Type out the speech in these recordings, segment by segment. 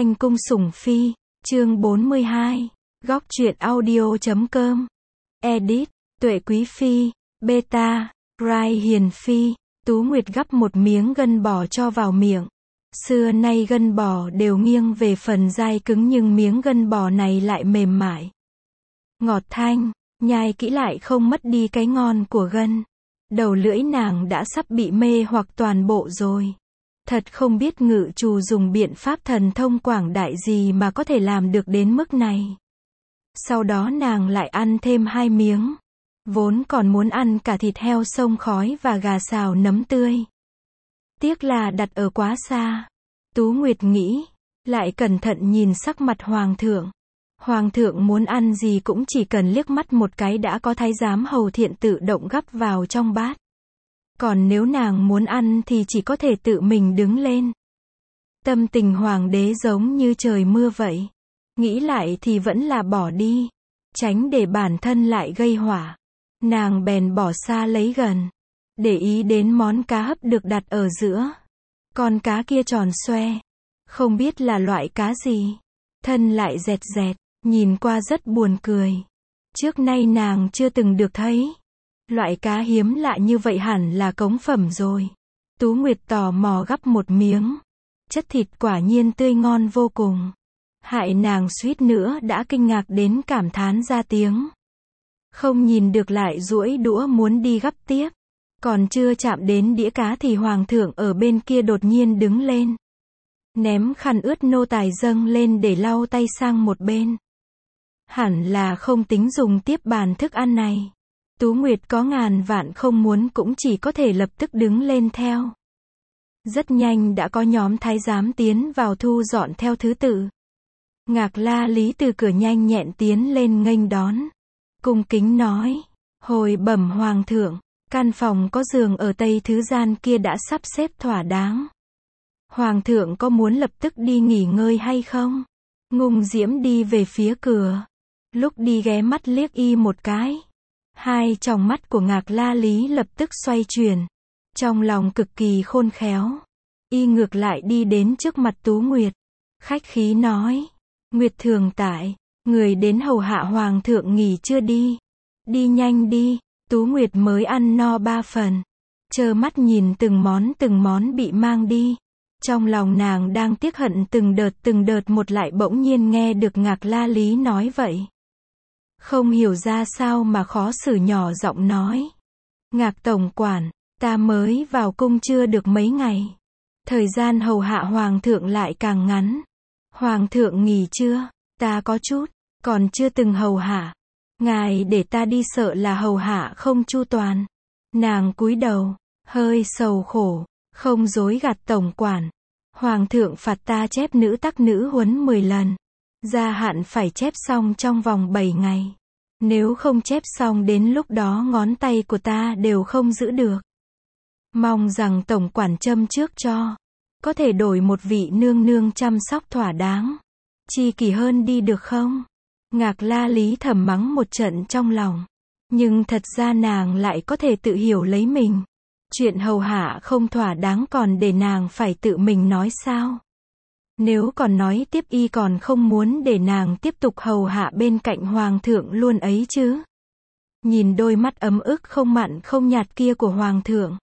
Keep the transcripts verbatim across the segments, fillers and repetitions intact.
Thanh cung sủng phi, chương bốn mươi hai, góc truyện audio chấm com, edit, Tuệ Quý Phi, beta, Rai Hiền Phi. Tú Nguyệt gắp một miếng gân bò cho vào miệng. Xưa nay gân bò đều nghiêng về phần dai cứng nhưng miếng gân bò này lại mềm mại. Ngọt thanh, nhai kỹ lại không mất đi cái ngon của gân. Đầu lưỡi nàng đã sắp bị mê hoặc toàn bộ rồi. Thật không biết ngự trù dùng biện pháp thần thông quảng đại gì mà có thể làm được đến mức này. Sau đó nàng lại ăn thêm hai miếng. Vốn còn muốn ăn cả thịt heo xông khói và gà xào nấm tươi. Tiếc là đặt ở quá xa. Tú Nguyệt nghĩ, lại cẩn thận nhìn sắc mặt hoàng thượng. Hoàng thượng muốn ăn gì cũng chỉ cần liếc mắt một cái đã có thái giám hầu thiện tự động gắp vào trong bát. Còn nếu nàng muốn ăn thì chỉ có thể tự mình đứng lên. Tâm tình hoàng đế giống như trời mưa vậy. Nghĩ lại thì vẫn là bỏ đi. Tránh để bản thân lại gây hỏa. Nàng bèn bỏ xa lấy gần. Để ý đến món cá hấp được đặt ở giữa. Con cá kia tròn xoe. Không biết là loại cá gì. Thân lại dẹt dẹt. Nhìn qua rất buồn cười. Trước nay nàng chưa từng được thấy. Loại cá hiếm lạ như vậy hẳn là cống phẩm rồi. Tú Nguyệt tò mò gắp một miếng. Chất thịt quả nhiên tươi ngon vô cùng. Hại nàng suýt nữa đã kinh ngạc đến cảm thán ra tiếng. Không nhìn được lại duỗi đũa muốn đi gắp tiếp. Còn chưa chạm đến đĩa cá thì hoàng thượng ở bên kia đột nhiên đứng lên. Ném khăn ướt nô tài dâng lên để lau tay sang một bên. Hẳn là không tính dùng tiếp bàn thức ăn này. Tú Nguyệt có ngàn vạn không muốn cũng chỉ có thể lập tức đứng lên theo. Rất nhanh đã có nhóm thái giám tiến vào thu dọn theo thứ tự. Ngạc La Lý từ cửa nhanh nhẹn tiến lên nghênh đón. Cung kính nói, hồi bẩm hoàng thượng, căn phòng có giường ở tây thứ gian kia đã sắp xếp thỏa đáng. Hoàng thượng có muốn lập tức đi nghỉ ngơi hay không? Ngung Diễm đi về phía cửa. Lúc đi ghé mắt liếc y một cái. Hai tròng mắt của Ngạc La Lý lập tức xoay chuyển. Trong lòng cực kỳ khôn khéo. Y ngược lại đi đến trước mặt Tú Nguyệt. Khách khí nói. Nguyệt thường tại. Người đến hầu hạ hoàng thượng nghỉ chưa đi. Đi nhanh đi. Tú Nguyệt mới ăn no ba phần. Trơ mắt nhìn từng món từng món bị mang đi. Trong lòng nàng đang tiếc hận từng đợt từng đợt một lại bỗng nhiên nghe được Ngạc La Lý nói vậy. Không hiểu ra sao mà khó xử nhỏ giọng nói. Ngạc tổng quản, ta mới vào cung chưa được mấy ngày. Thời gian hầu hạ hoàng thượng lại càng ngắn. Hoàng thượng nghỉ chưa? Ta có chút, còn chưa từng hầu hạ. Ngài để ta đi sợ là hầu hạ không chu toàn. Nàng cúi đầu, hơi sầu khổ, không dối gạt tổng quản. Hoàng thượng phạt ta chép nữ tắc nữ huấn mười lần. Gia hạn phải chép xong trong vòng bảy ngày. Nếu không chép xong đến lúc đó ngón tay của ta đều không giữ được. Mong rằng tổng quản châm trước cho. Có thể đổi một vị nương nương chăm sóc thỏa đáng. Chi kỷ hơn đi được không? Ngạc La Lý thầm mắng một trận trong lòng. Nhưng thật ra nàng lại có thể tự hiểu lấy mình. Chuyện hầu hạ không thỏa đáng còn để nàng phải tự mình nói sao? Nếu còn nói tiếp y còn không muốn để nàng tiếp tục hầu hạ bên cạnh hoàng thượng luôn ấy chứ. Nhìn đôi mắt ấm ức không mặn không nhạt kia của hoàng thượng.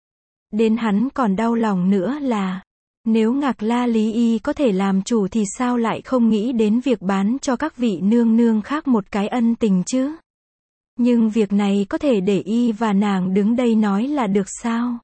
Đến hắn còn đau lòng nữa là, nếu Ngạc La Lý y có thể làm chủ thì sao lại không nghĩ đến việc bán cho các vị nương nương khác một cái ân tình chứ? Nhưng việc này có thể để y và nàng đứng đây nói là được sao?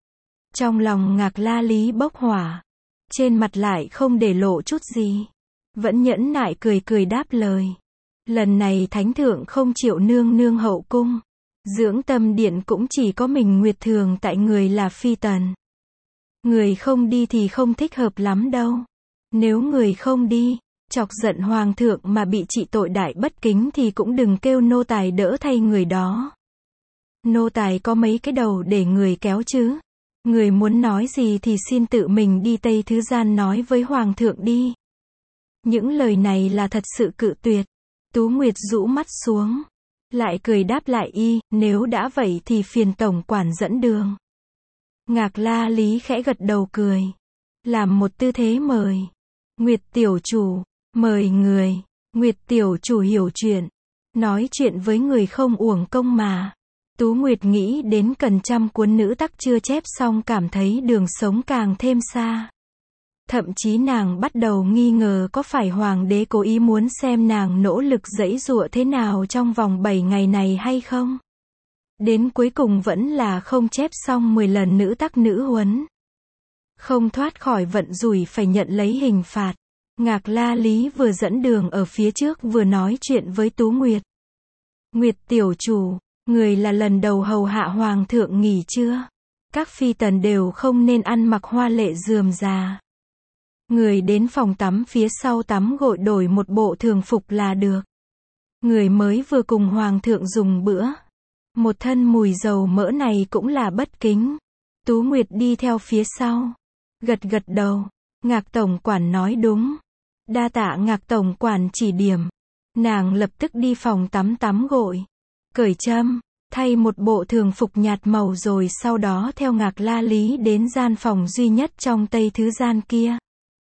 Trong lòng Ngạc La Lý bốc hỏa. Trên mặt lại không để lộ chút gì. Vẫn nhẫn nại cười cười đáp lời. Lần này thánh thượng không chịu nương nương hậu cung. Dưỡng tâm điện cũng chỉ có mình Nguyệt thường tại người là phi tần. Người không đi thì không thích hợp lắm đâu. Nếu người không đi, chọc giận hoàng thượng mà bị trị tội đại bất kính thì cũng đừng kêu nô tài đỡ thay người đó. Nô tài có mấy cái đầu để người kéo chứ. Người muốn nói gì thì xin tự mình đi Tây Thứ Gian nói với hoàng thượng đi. Những lời này là thật sự cự tuyệt. Tú Nguyệt rũ mắt xuống. Lại cười đáp lại y, nếu đã vậy thì phiền tổng quản dẫn đường. Ngạc La Lý khẽ gật đầu cười. Làm một tư thế mời. Nguyệt tiểu chủ, mời người. Nguyệt tiểu chủ hiểu chuyện. Nói chuyện với người không uổng công mà. Tú Nguyệt nghĩ đến cần trăm cuốn nữ tắc chưa chép xong cảm thấy đường sống càng thêm xa. Thậm chí nàng bắt đầu nghi ngờ có phải hoàng đế cố ý muốn xem nàng nỗ lực giãy giụa thế nào trong vòng bảy ngày này hay không. Đến cuối cùng vẫn là không chép xong mười lần nữ tắc nữ huấn. Không thoát khỏi vận rủi phải nhận lấy hình phạt. Ngạc La Lý vừa dẫn đường ở phía trước vừa nói chuyện với Tú Nguyệt. Nguyệt tiểu chủ, người là lần đầu hầu hạ hoàng thượng nghỉ chưa? Các phi tần đều không nên ăn mặc hoa lệ rườm rà. Người đến phòng tắm phía sau tắm gội đổi một bộ thường phục là được. Người mới vừa cùng hoàng thượng dùng bữa. Một thân mùi dầu mỡ này cũng là bất kính. Tú Nguyệt đi theo phía sau. Gật gật đầu. Ngạc tổng quản nói đúng. Đa tạ Ngạc tổng quản chỉ điểm. Nàng lập tức đi phòng tắm tắm gội. Cởi trâm, thay một bộ thường phục nhạt màu rồi sau đó theo Ngạc La Lý đến gian phòng duy nhất trong Tây Thứ gian kia.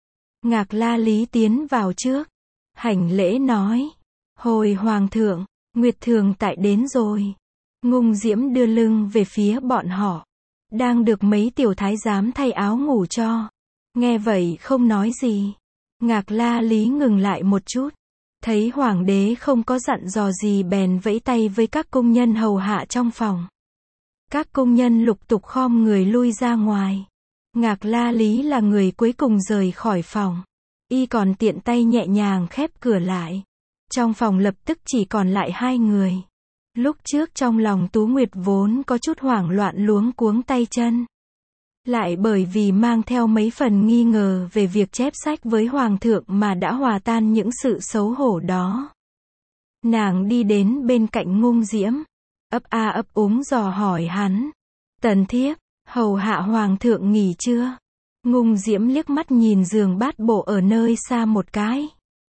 Ngạc La Lý tiến vào trước. Hành lễ nói. Hồi hoàng thượng, Nguyệt thường tại đến rồi. Ngung Diễm đưa lưng về phía bọn họ. Đang được mấy tiểu thái giám thay áo ngủ cho. Nghe vậy không nói gì. Ngạc La Lý ngừng lại một chút. Thấy hoàng đế không có dặn dò gì bèn vẫy tay với các công nhân hầu hạ trong phòng. Các công nhân lục tục khom người lui ra ngoài. Ngạc La Lý là người cuối cùng rời khỏi phòng. Y còn tiện tay nhẹ nhàng khép cửa lại. Trong phòng lập tức chỉ còn lại hai người. Lúc trước trong lòng Tú Nguyệt vốn có chút hoảng loạn luống cuống tay chân. Lại bởi vì mang theo mấy phần nghi ngờ về việc chép sách với hoàng thượng mà đã hòa tan những sự xấu hổ đó. Nàng đi đến bên cạnh Ngung Diễm. Ấp a ấp úng dò hỏi hắn. Tần thiếp, hầu hạ hoàng thượng nghỉ chưa? Ngung Diễm liếc mắt nhìn giường bát bộ ở nơi xa một cái.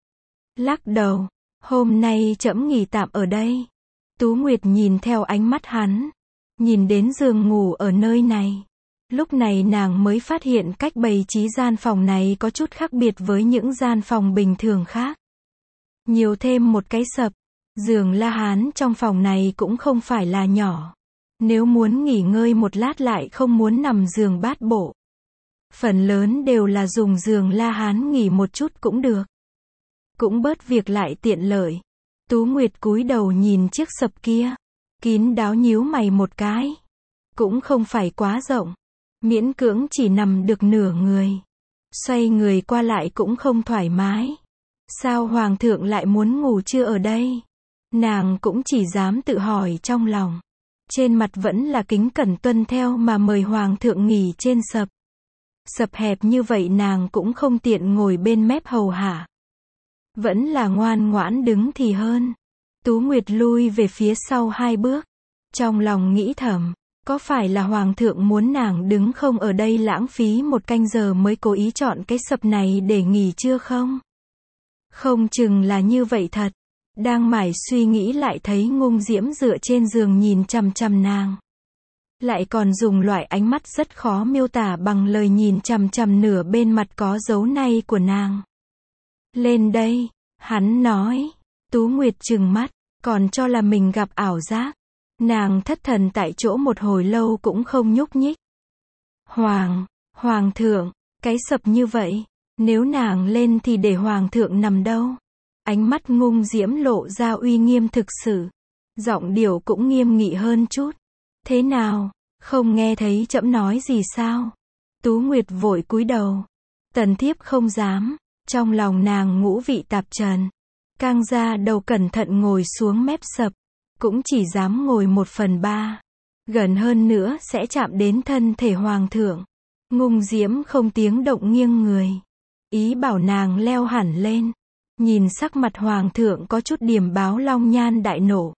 Lắc đầu. Hôm nay trẫm nghỉ tạm ở đây. Tú Nguyệt nhìn theo ánh mắt hắn. Nhìn đến giường ngủ ở nơi này. Lúc này nàng mới phát hiện cách bày trí gian phòng này có chút khác biệt với những gian phòng bình thường khác. Nhiều thêm một cái sập. Giường La Hán trong phòng này cũng không phải là nhỏ. Nếu muốn nghỉ ngơi một lát lại không muốn nằm giường bát bộ. Phần lớn đều là dùng giường La Hán nghỉ một chút cũng được. Cũng bớt việc lại tiện lợi. Tú Nguyệt cúi đầu nhìn chiếc sập kia. Kín đáo nhíu mày một cái. Cũng không phải quá rộng. Miễn cưỡng chỉ nằm được nửa người. Xoay người qua lại cũng không thoải mái. Sao hoàng thượng lại muốn ngủ trưa ở đây? Nàng cũng chỉ dám tự hỏi trong lòng. Trên mặt vẫn là kính cẩn tuân theo mà mời hoàng thượng nghỉ trên sập. Sập hẹp như vậy nàng cũng không tiện ngồi bên mép hầu hạ. Vẫn là ngoan ngoãn đứng thì hơn. Tú Nguyệt lui về phía sau hai bước. Trong lòng nghĩ thầm. Có phải là hoàng thượng muốn nàng đứng không ở đây lãng phí một canh giờ mới cố ý chọn cái sập này để nghỉ trưa không? Không chừng là như vậy thật. Đang mải suy nghĩ lại thấy Ngung Diễm dựa trên giường nhìn chằm chằm nàng. Lại còn dùng loại ánh mắt rất khó miêu tả bằng lời nhìn chằm chằm nửa bên mặt có dấu nay của nàng. Lên đây, hắn nói. Tú Nguyệt trừng mắt, còn cho là mình gặp ảo giác. Nàng thất thần tại chỗ một hồi lâu cũng không nhúc nhích. Hoàng, hoàng thượng, cái sập như vậy, nếu nàng lên thì để hoàng thượng nằm đâu? Ánh mắt Ngung Diễm lộ ra uy nghiêm thực sự. Giọng điệu cũng nghiêm nghị hơn chút. Thế nào, không nghe thấy trẫm nói gì sao? Tú Nguyệt vội cúi đầu. Tần thiếp không dám, trong lòng nàng ngũ vị tạp trần. Căng ra đầu cẩn thận ngồi xuống mép sập. Cũng chỉ dám ngồi một phần ba. Gần hơn nữa sẽ chạm đến thân thể hoàng thượng. Ngung Diễm không tiếng động nghiêng người. Ý bảo nàng leo hẳn lên. Nhìn sắc mặt hoàng thượng có chút điểm báo long nhan đại nổ.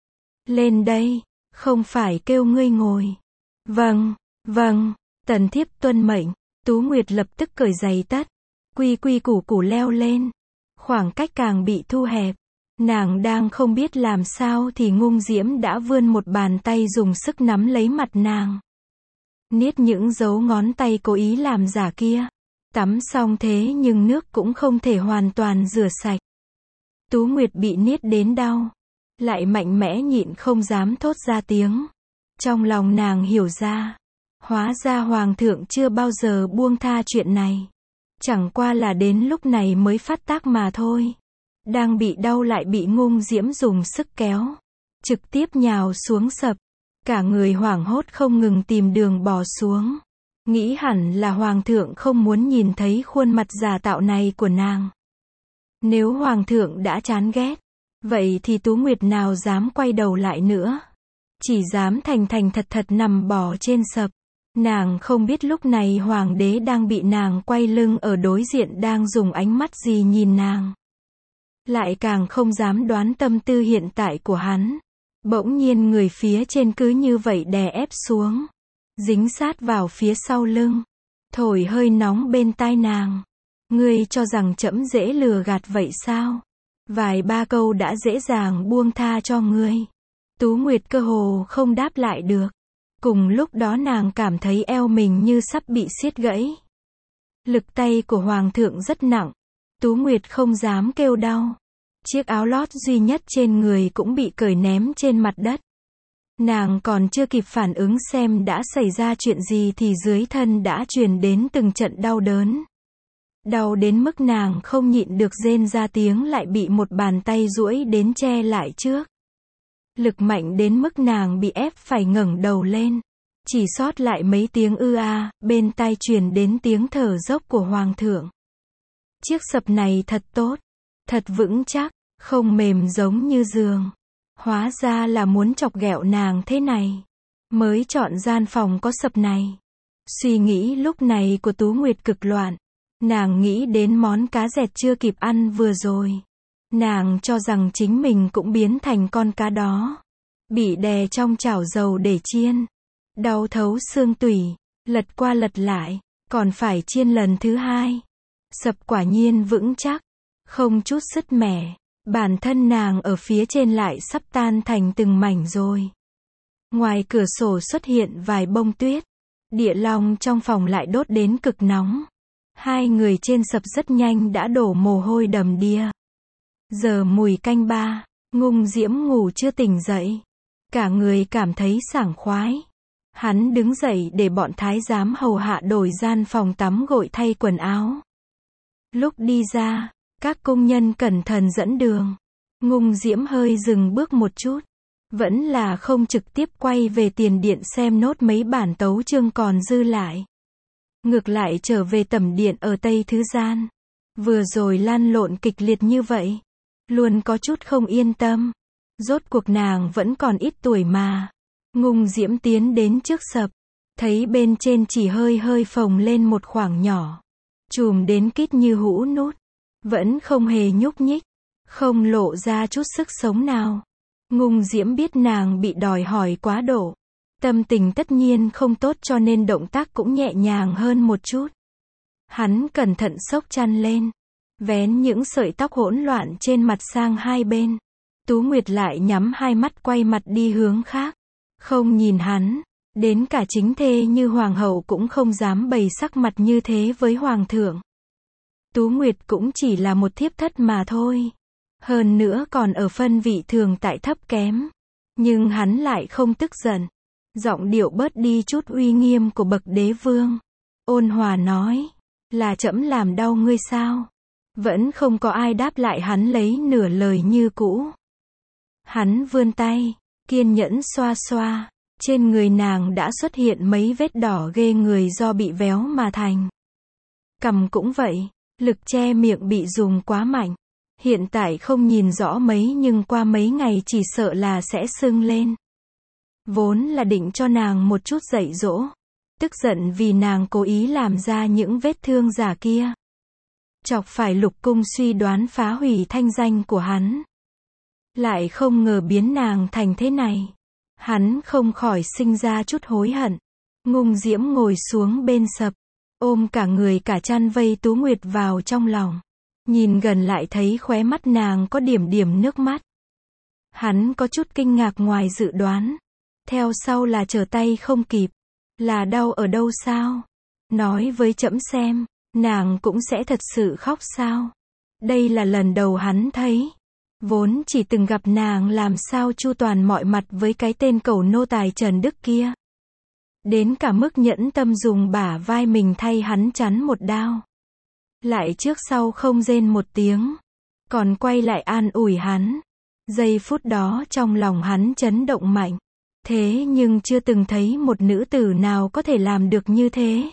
Lên đây, không phải kêu ngươi ngồi. Vâng, vâng, tần thiếp tuân mệnh. Tú Nguyệt lập tức cởi giày tất. Quy quy củ củ leo lên. Khoảng cách càng bị thu hẹp. Nàng đang không biết làm sao thì Ngung Diễm đã vươn một bàn tay dùng sức nắm lấy mặt nàng. Niết những dấu ngón tay cố ý làm giả kia. Tắm xong thế nhưng nước cũng không thể hoàn toàn rửa sạch. Tú Nguyệt bị niết đến đau, lại mạnh mẽ nhịn không dám thốt ra tiếng. Trong lòng nàng hiểu ra, hóa ra hoàng thượng chưa bao giờ buông tha chuyện này. Chẳng qua là đến lúc này mới phát tác mà thôi. Đang bị đau lại bị Ngung Diễm dùng sức kéo, trực tiếp nhào xuống sập. Cả người hoảng hốt không ngừng tìm đường bò xuống. Nghĩ hẳn là hoàng thượng không muốn nhìn thấy khuôn mặt giả tạo này của nàng. Nếu hoàng thượng đã chán ghét, vậy thì Tú Nguyệt nào dám quay đầu lại nữa. Chỉ dám thành thành thật thật nằm bò trên sập. Nàng không biết lúc này hoàng đế đang bị nàng quay lưng ở đối diện đang dùng ánh mắt gì nhìn nàng. Lại càng không dám đoán tâm tư hiện tại của hắn. Bỗng nhiên người phía trên cứ như vậy đè ép xuống, dính sát vào phía sau lưng, thổi hơi nóng bên tai nàng. Ngươi cho rằng trẫm dễ lừa gạt vậy sao? Vài ba câu đã dễ dàng buông tha cho ngươi. Tú Nguyệt cơ hồ không đáp lại được. Cùng lúc đó nàng cảm thấy eo mình như sắp bị siết gãy. Lực tay của hoàng thượng rất nặng. Tú Nguyệt không dám kêu đau. Chiếc áo lót duy nhất trên người cũng bị cởi ném trên mặt đất. Nàng còn chưa kịp phản ứng xem đã xảy ra chuyện gì thì dưới thân đã truyền đến từng trận đau đớn. Đau đến mức nàng không nhịn được rên ra tiếng lại bị một bàn tay duỗi đến che lại trước. Lực mạnh đến mức nàng bị ép phải ngẩng đầu lên. Chỉ sót lại mấy tiếng ư a, bên tai truyền đến tiếng thở dốc của hoàng thượng. Chiếc sập này thật tốt, thật vững chắc, không mềm giống như giường. Hóa ra là muốn chọc ghẹo nàng thế này, mới chọn gian phòng có sập này. Suy nghĩ lúc này của Tú Nguyệt cực loạn. Nàng nghĩ đến món cá dẹt chưa kịp ăn vừa rồi. Nàng cho rằng chính mình cũng biến thành con cá đó, bị đè trong chảo dầu để chiên. Đau thấu xương tủy, lật qua lật lại, còn phải chiên lần thứ hai. Sập quả nhiên vững chắc, không chút sứt mẻ. Bản thân nàng ở phía trên lại sắp tan thành từng mảnh rồi. Ngoài cửa sổ xuất hiện vài bông tuyết. Địa long trong phòng lại đốt đến cực nóng. Hai người trên sập rất nhanh đã đổ mồ hôi đầm đìa. Giờ mùi canh ba, Ngung Diễm ngủ chưa tỉnh dậy. Cả người cảm thấy sảng khoái. Hắn đứng dậy để bọn thái giám hầu hạ đổi gian phòng tắm gội thay quần áo. Lúc đi ra, các công nhân cẩn thận dẫn đường. Ngung Diễm hơi dừng bước một chút. Vẫn là không trực tiếp quay về tiền điện xem nốt mấy bản tấu chương còn dư lại. Ngược lại trở về tẩm điện ở Tây Thứ Gian. Vừa rồi lăn lộn kịch liệt như vậy. Luôn có chút không yên tâm. Rốt cuộc nàng vẫn còn ít tuổi mà. Ngung Diễm tiến đến trước sập. Thấy bên trên chỉ hơi hơi phồng lên một khoảng nhỏ. Chùm đến kít như hũ nút. Vẫn không hề nhúc nhích. Không lộ ra chút sức sống nào. Ngung Diễm biết nàng bị đòi hỏi quá độ. Tâm tình tất nhiên không tốt cho nên động tác cũng nhẹ nhàng hơn một chút. Hắn cẩn thận xốc chăn lên. Vén những sợi tóc hỗn loạn trên mặt sang hai bên. Tú Nguyệt lại nhắm hai mắt quay mặt đi hướng khác. Không nhìn hắn. Đến cả chính thê như hoàng hậu cũng không dám bày sắc mặt như thế với hoàng thượng. Tú Nguyệt cũng chỉ là một thiếp thất mà thôi. Hơn nữa còn ở phân vị thường tại thấp kém. Nhưng hắn lại không tức giận. Giọng điệu bớt đi chút uy nghiêm của bậc đế vương. Ôn hòa nói. Là trẫm làm đau ngươi sao? Vẫn không có ai đáp lại hắn lấy nửa lời như cũ. Hắn vươn tay, kiên nhẫn xoa xoa. Trên người nàng đã xuất hiện mấy vết đỏ ghê người do bị véo mà thành. Cằm cũng vậy, lực che miệng bị dùng quá mạnh. Hiện tại không nhìn rõ mấy nhưng qua mấy ngày chỉ sợ là sẽ sưng lên. Vốn là định cho nàng một chút dạy dỗ. Tức giận vì nàng cố ý làm ra những vết thương giả kia. Chọc phải Lục Cung suy đoán phá hủy thanh danh của hắn. Lại không ngờ biến nàng thành thế này. Hắn không khỏi sinh ra chút hối hận. Ngung Diễm ngồi xuống bên sập. Ôm cả người cả chăn vây Tú Nguyệt vào trong lòng. Nhìn gần lại thấy khóe mắt nàng có điểm điểm nước mắt. Hắn có chút kinh ngạc ngoài dự đoán. Theo sau là trở tay không kịp. Là đau ở đâu sao? Nói với trẫm xem. nàng cũng sẽ thật sự khóc sao? Đây là lần đầu hắn thấy. Vốn chỉ từng gặp nàng làm sao chu toàn mọi mặt với cái tên cẩu nô tài Trần Đức kia. Đến cả mức nhẫn tâm dùng bả vai mình thay hắn chắn một đao. Lại trước sau không rên một tiếng. Còn quay lại an ủi hắn. Giây phút đó trong lòng hắn chấn động mạnh. Thế nhưng chưa từng thấy một nữ tử nào có thể làm được như thế.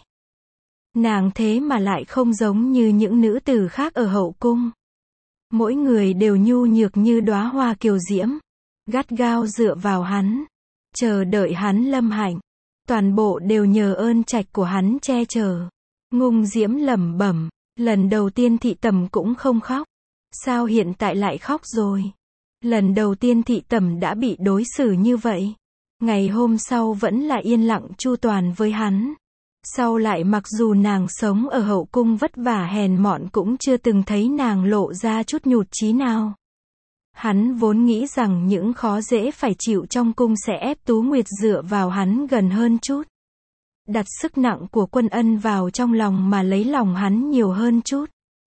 Nàng thế mà lại không giống như những nữ tử khác ở hậu cung. Mỗi người đều nhu nhược như đóa hoa kiều diễm. Gắt gao dựa vào hắn. Chờ đợi hắn lâm hạnh. Toàn bộ đều nhờ ơn trạch của hắn che chở. Ngung Diễm lẩm bẩm. Lần đầu tiên thị tẩm cũng không khóc. Sao hiện tại lại khóc rồi? Lần đầu tiên thị tẩm đã bị đối xử như vậy. Ngày hôm sau vẫn là yên lặng chu toàn với hắn. Sau lại mặc dù nàng sống ở hậu cung vất vả hèn mọn cũng chưa từng thấy nàng lộ ra chút nhụt chí nào. Hắn vốn nghĩ rằng những khó dễ phải chịu trong cung sẽ ép Tú Nguyệt dựa vào hắn gần hơn chút. Đặt sức nặng của Quân Ân vào trong lòng mà lấy lòng hắn nhiều hơn chút.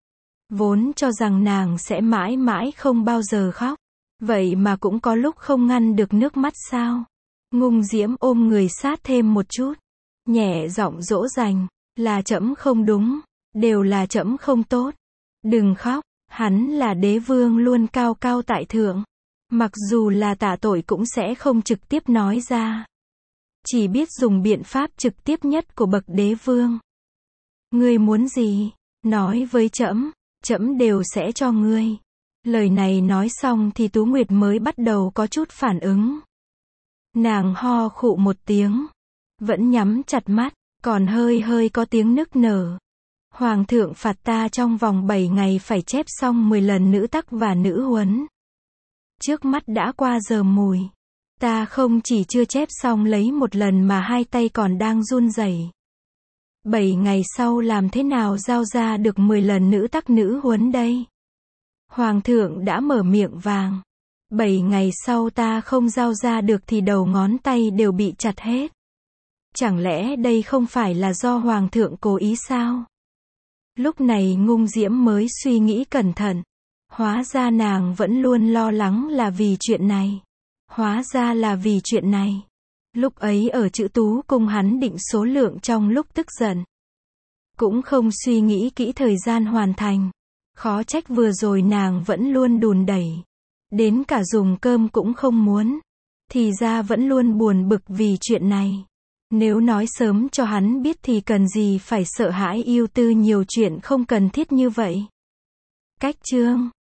Vốn cho rằng nàng sẽ mãi mãi không bao giờ khóc. Vậy mà cũng có lúc không ngăn được nước mắt sao? Ngung Diễm ôm người sát thêm một chút. Nhẹ giọng dỗ dành. Là trẫm không đúng. Đều là trẫm không tốt. Đừng khóc. Hắn là đế vương luôn cao cao tại thượng. Mặc dù là tạ tội cũng sẽ không trực tiếp nói ra. Chỉ biết dùng biện pháp trực tiếp nhất của bậc đế vương. Ngươi muốn gì? Nói với trẫm, trẫm đều sẽ cho ngươi. Lời này nói xong thì Tú Nguyệt mới bắt đầu có chút phản ứng. Nàng ho khụ một tiếng. Vẫn nhắm chặt mắt, còn hơi hơi có tiếng nức nở. Hoàng thượng phạt ta trong vòng bảy ngày phải chép xong mười lần nữ tắc và nữ huấn. Trước mắt đã qua giờ mùi. Ta không chỉ chưa chép xong lấy một lần mà hai tay còn đang run rẩy. Bảy ngày sau làm thế nào giao ra được mười lần nữ tắc nữ huấn đây? Hoàng thượng đã mở miệng vàng. Bảy ngày sau ta không giao ra được thì đầu ngón tay đều bị chặt hết. Chẳng lẽ đây không phải là do Hoàng thượng cố ý sao? Lúc này Ngung Diễm mới suy nghĩ cẩn thận. Hóa ra nàng vẫn luôn lo lắng là vì chuyện này. Hóa ra là vì chuyện này. Lúc ấy ở Chữ Tú Cung hắn định số lượng trong lúc tức giận. Cũng không suy nghĩ kỹ thời gian hoàn thành. Khó trách vừa rồi nàng vẫn luôn đùn đẩy. Đến cả dùng cơm cũng không muốn. Thì ra vẫn luôn buồn bực vì chuyện này. Nếu nói sớm cho hắn biết thì cần gì phải sợ hãi ưu tư nhiều chuyện không cần thiết như vậy. Cách chương